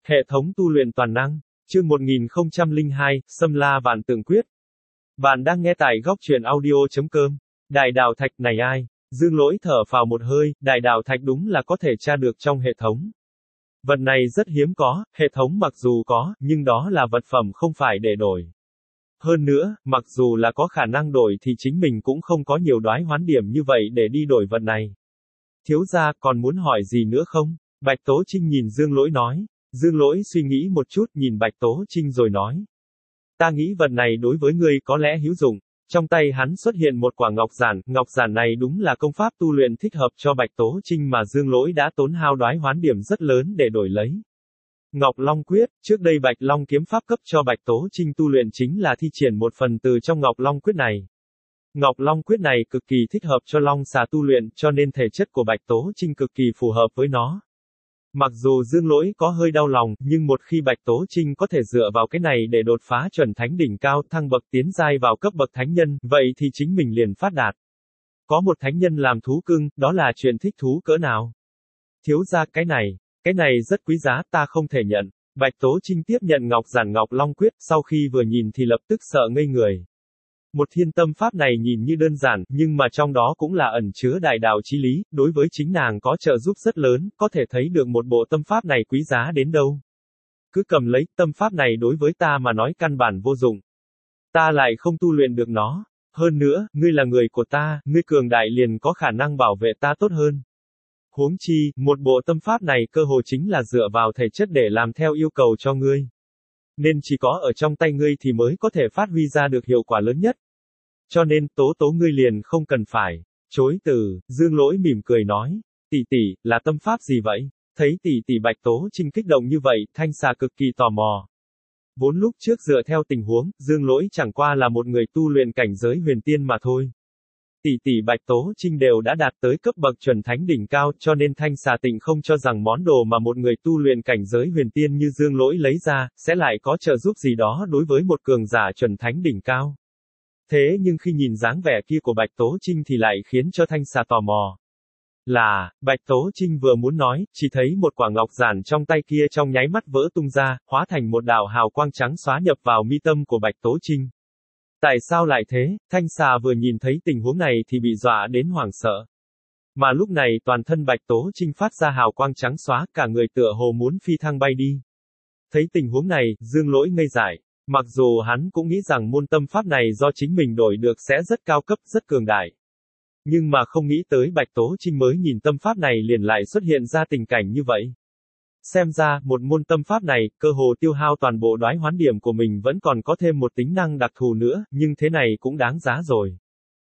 Hệ thống tu luyện toàn năng. Chương 1002, Xâm La Vạn Tượng Quyết. Bạn đang nghe tại góc truyện audio.com. Đại đạo thạch này ai? Dương Lỗi thở phào một hơi, đại đạo thạch đúng là có thể tra được trong hệ thống. Vật này rất hiếm có, hệ thống mặc dù có, nhưng đó là vật phẩm không phải để đổi. Hơn nữa, mặc dù là có khả năng đổi thì chính mình cũng không có nhiều đoái hoán điểm như vậy để đi đổi vật này. Thiếu gia, còn muốn hỏi gì nữa không? Bạch Tố Trinh nhìn Dương Lỗi nói. Dương Lỗi suy nghĩ một chút, nhìn Bạch Tố Trinh rồi nói. Ta nghĩ vật này đối với ngươi có lẽ hữu dụng. Trong tay hắn xuất hiện một quả ngọc giản này đúng là công pháp tu luyện thích hợp cho Bạch Tố Trinh mà Dương Lỗi đã tốn hao đoái hoán điểm rất lớn để đổi lấy. Ngọc Long Quyết, trước đây Bạch Long kiếm pháp cấp cho Bạch Tố Trinh tu luyện chính là thi triển một phần từ trong Ngọc Long Quyết này. Ngọc Long Quyết này cực kỳ thích hợp cho Long xà tu luyện, cho nên thể chất của Bạch Tố Trinh cực kỳ phù hợp với nó. Mặc dù Dương Lỗi có hơi đau lòng, nhưng một khi Bạch Tố Trinh có thể dựa vào cái này để đột phá chuẩn thánh đỉnh cao, thăng bậc tiến giai vào cấp bậc thánh nhân, vậy thì chính mình liền phát đạt. Có một thánh nhân làm thú cưng, đó là chuyện thích thú cỡ nào. Thiếu gia, cái này rất quý giá, ta không thể nhận. Bạch Tố Trinh tiếp nhận ngọc giản Ngọc Long Quyết, sau khi vừa nhìn thì lập tức sợ ngây người. Một thiên tâm pháp này nhìn như đơn giản, nhưng mà trong đó cũng là ẩn chứa đại đạo chí lý, đối với chính nàng có trợ giúp rất lớn, có thể thấy được một bộ tâm pháp này quý giá đến đâu. Cứ cầm lấy, tâm pháp này đối với ta mà nói căn bản vô dụng. Ta lại không tu luyện được nó. Hơn nữa, ngươi là người của ta, ngươi cường đại liền có khả năng bảo vệ ta tốt hơn. Huống chi, một bộ tâm pháp này cơ hồ chính là dựa vào thể chất để làm theo yêu cầu cho ngươi. Nên chỉ có ở trong tay ngươi thì mới có thể phát huy ra được hiệu quả lớn nhất. Cho nên, tố ngươi liền không cần phải chối từ. Dương Lỗi mỉm cười nói. Tỷ tỷ, là tâm pháp gì vậy? Thấy tỷ Bạch Tố Trinh kích động như vậy, Thanh Xà cực kỳ tò mò. Vốn lúc trước dựa theo tình huống, Dương Lỗi chẳng qua là một người tu luyện cảnh giới huyền tiên mà thôi. Tỷ Bạch Tố Trinh đều đã đạt tới cấp bậc chuẩn thánh đỉnh cao, cho nên Thanh Xà Tịnh không cho rằng món đồ mà một người tu luyện cảnh giới huyền tiên như Dương Lỗi lấy ra, sẽ lại có trợ giúp gì đó đối với một cường giả chuẩn thánh đỉnh cao. Thế nhưng khi nhìn dáng vẻ kia của Bạch Tố Trinh thì lại khiến cho Thanh Xà tò mò. Bạch Tố Trinh vừa muốn nói, chỉ thấy một quả ngọc giản trong tay kia trong nháy mắt vỡ tung ra, hóa thành một đạo hào quang trắng xóa nhập vào mi tâm của Bạch Tố Trinh. Tại sao lại thế? Thanh Xà vừa nhìn thấy tình huống này thì bị dọa đến hoảng sợ. Mà lúc này toàn thân Bạch Tố Trinh phát ra hào quang trắng xóa, cả người tựa hồ muốn phi thăng bay đi. Thấy tình huống này, Dương Lỗi ngây dại. Mặc dù hắn cũng nghĩ rằng môn tâm pháp này do chính mình đổi được sẽ rất cao cấp, rất cường đại. Nhưng mà không nghĩ tới Bạch Tố Trinh mới nhìn tâm pháp này liền lại xuất hiện ra tình cảnh như vậy. Xem ra, một môn tâm pháp này, cơ hồ tiêu hao toàn bộ đoái hoán điểm của mình vẫn còn có thêm một tính năng đặc thù nữa, nhưng thế này cũng đáng giá rồi.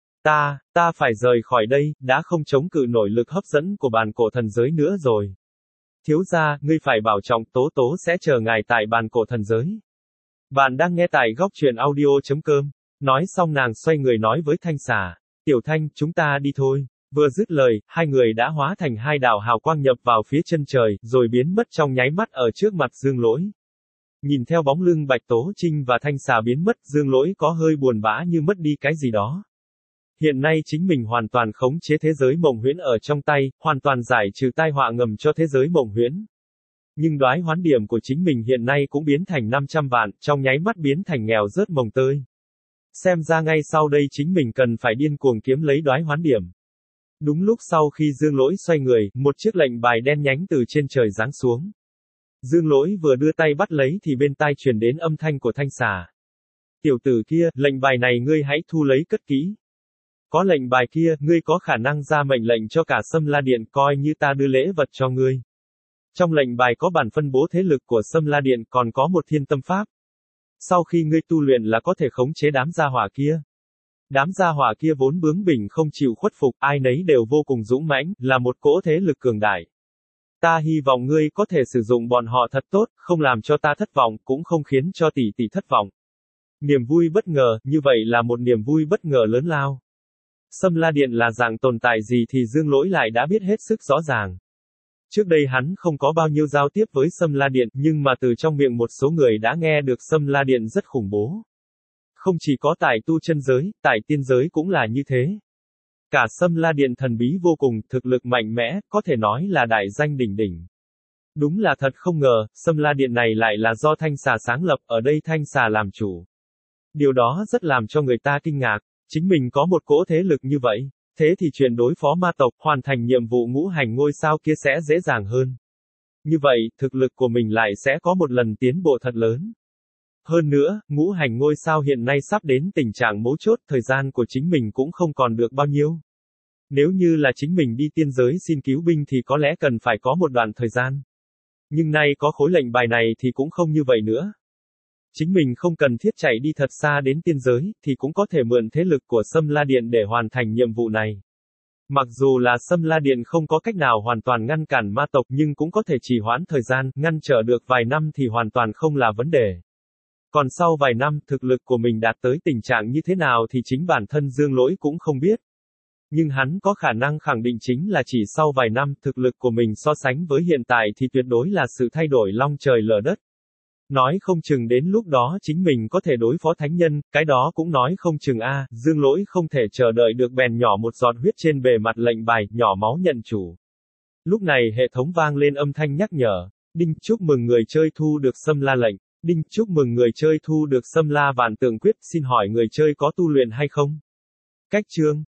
Ta phải rời khỏi đây, đã không chống cự nổi lực hấp dẫn của bàn cổ thần giới nữa rồi. Thiếu gia, ngươi phải bảo trọng, Tố sẽ chờ ngài tại bàn cổ thần giới. Bạn đang nghe tại góc truyện audio.com. Nói xong nàng xoay người nói với Thanh Xà. Tiểu Thanh, chúng ta đi thôi. Vừa dứt lời, hai người đã hóa thành hai đạo hào quang nhập vào phía chân trời, rồi biến mất trong nháy mắt ở trước mặt Dương Lỗi. Nhìn theo bóng lưng Bạch Tố Trinh và Thanh Xà biến mất, Dương Lỗi có hơi buồn bã như mất đi cái gì đó. Hiện nay chính mình hoàn toàn khống chế thế giới mộng huyễn ở trong tay, hoàn toàn giải trừ tai họa ngầm cho thế giới mộng huyễn. Nhưng đoái hoán điểm của chính mình hiện nay cũng biến thành 500 vạn, trong nháy mắt biến thành nghèo rớt mồng tơi. Xem ra ngay sau đây chính mình cần phải điên cuồng kiếm lấy đoái hoán điểm. Đúng lúc sau khi Dương Lỗi xoay người, một chiếc lệnh bài đen nhánh từ trên trời giáng xuống. Dương Lỗi vừa đưa tay bắt lấy thì bên tai truyền đến âm thanh của Thanh Xà. Tiểu tử kia, lệnh bài này ngươi hãy thu lấy cất kỹ. Có lệnh bài kia, ngươi có khả năng ra mệnh lệnh cho cả Xâm La Điện, coi như ta đưa lễ vật cho ngươi. Trong lệnh bài có bản phân bố thế lực của Xâm La Điện, còn có một thiên tâm pháp. Sau khi ngươi tu luyện là có thể khống chế đám gia hỏa kia. Đám gia hỏa kia vốn bướng bỉnh không chịu khuất phục, ai nấy đều vô cùng dũng mãnh, là một cỗ thế lực cường đại. Ta hy vọng ngươi có thể sử dụng bọn họ thật tốt, không làm cho ta thất vọng, cũng không khiến cho tỷ thất vọng. Niềm vui bất ngờ, như vậy là một niềm vui bất ngờ lớn lao. Xâm La Điện là dạng tồn tại gì thì Dương Lỗi lại đã biết hết sức rõ ràng. Trước đây hắn không có bao nhiêu giao tiếp với Xâm La Điện, nhưng mà từ trong miệng một số người đã nghe được Xâm La Điện rất khủng bố. Không chỉ có tại tu chân giới, tại tiên giới cũng là như thế. Cả Xâm La Điện thần bí vô cùng, thực lực mạnh mẽ, có thể nói là đại danh đỉnh đỉnh. Đúng là thật không ngờ, Sâm La Điện này lại là do Thanh Xà sáng lập, ở đây Thanh Xà làm chủ. Điều đó rất làm cho người ta kinh ngạc, chính mình có một cỗ thế lực như vậy, thế thì chuyện đối phó ma tộc, hoàn thành nhiệm vụ ngũ hành ngôi sao kia sẽ dễ dàng hơn. Như vậy, thực lực của mình lại sẽ có một lần tiến bộ thật lớn. Hơn nữa, ngũ hành ngôi sao hiện nay sắp đến tình trạng mấu chốt, thời gian của chính mình cũng không còn được bao nhiêu. Nếu như là chính mình đi tiên giới xin cứu binh thì có lẽ cần phải có một đoạn thời gian. Nhưng nay có khối lệnh bài này thì cũng không như vậy nữa. Chính mình không cần thiết chạy đi thật xa đến tiên giới, thì cũng có thể mượn thế lực của Sâm La Điện để hoàn thành nhiệm vụ này. Mặc dù là Sâm La Điện không có cách nào hoàn toàn ngăn cản ma tộc nhưng cũng có thể trì hoãn thời gian, ngăn trở được vài năm thì hoàn toàn không là vấn đề. Còn sau vài năm, thực lực của mình đạt tới tình trạng như thế nào thì chính bản thân Dương Lỗi cũng không biết. Nhưng hắn có khả năng khẳng định chính là chỉ sau vài năm, thực lực của mình so sánh với hiện tại thì tuyệt đối là sự thay đổi long trời lở đất. Nói không chừng đến lúc đó chính mình có thể đối phó thánh nhân, cái đó cũng nói không chừng Dương Lỗi không thể chờ đợi được bèn nhỏ một giọt huyết trên bề mặt lệnh bài, nhỏ máu nhận chủ. Lúc này hệ thống vang lên âm thanh nhắc nhở. Đinh, chúc mừng người chơi thu được Sâm La lệnh. Đinh, chúc mừng người chơi thu được Sâm La vạn tượng quyết, xin hỏi người chơi có tu luyện hay không? Cách chương